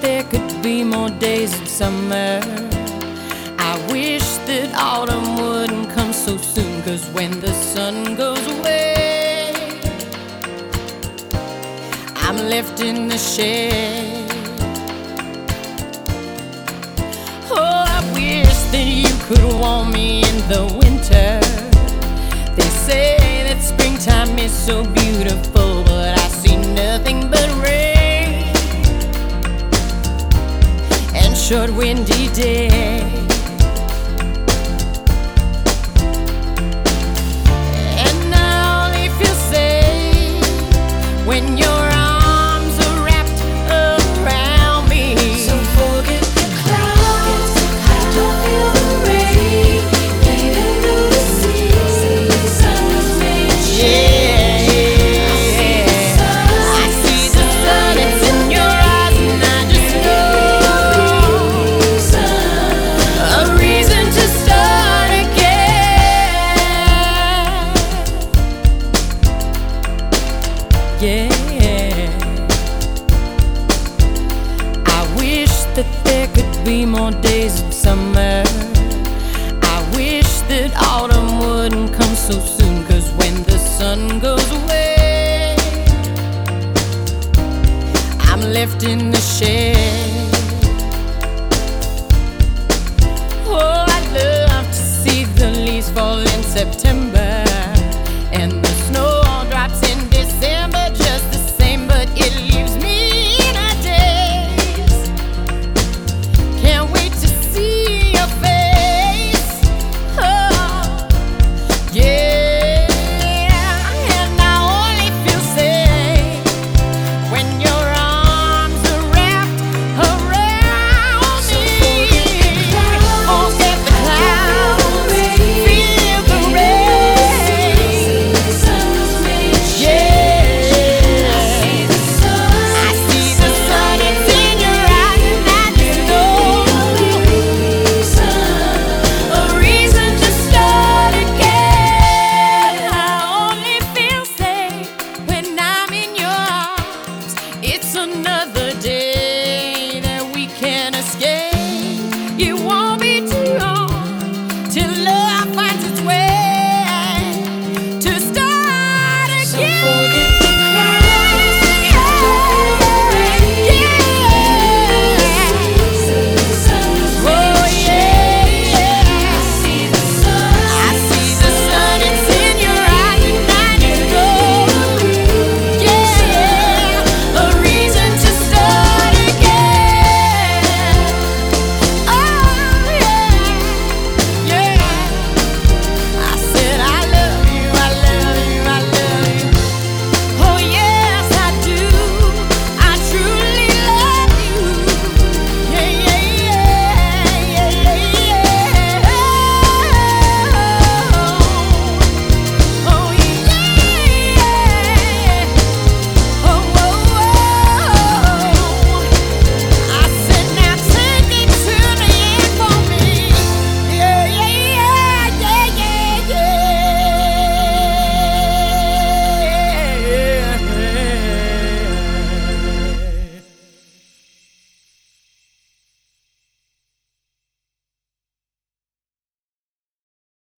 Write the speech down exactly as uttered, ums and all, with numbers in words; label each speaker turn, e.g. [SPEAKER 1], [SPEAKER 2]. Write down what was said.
[SPEAKER 1] there could be more days of summer. I wish that autumn wouldn't come so soon, 'cause when the sun goes away, I'm left in the shade. Oh, I wish that you could warm me in the winter. They say that springtime is so beautiful, but I see nothing but rain and short windy days. And I only feel safe when your arms are wrapped around me.
[SPEAKER 2] So forget the clouds, I don't feel the rain, even through the season was made
[SPEAKER 1] Yeah, yeah.
[SPEAKER 2] I see the sun,
[SPEAKER 1] I see the sun, it's in your eyes, and I just know a reason to start again. Yeah, I wish that there could be more days of summer. I wish that autumn wouldn't come so soon, 'cause when the sun goes away, I'm left in the shade.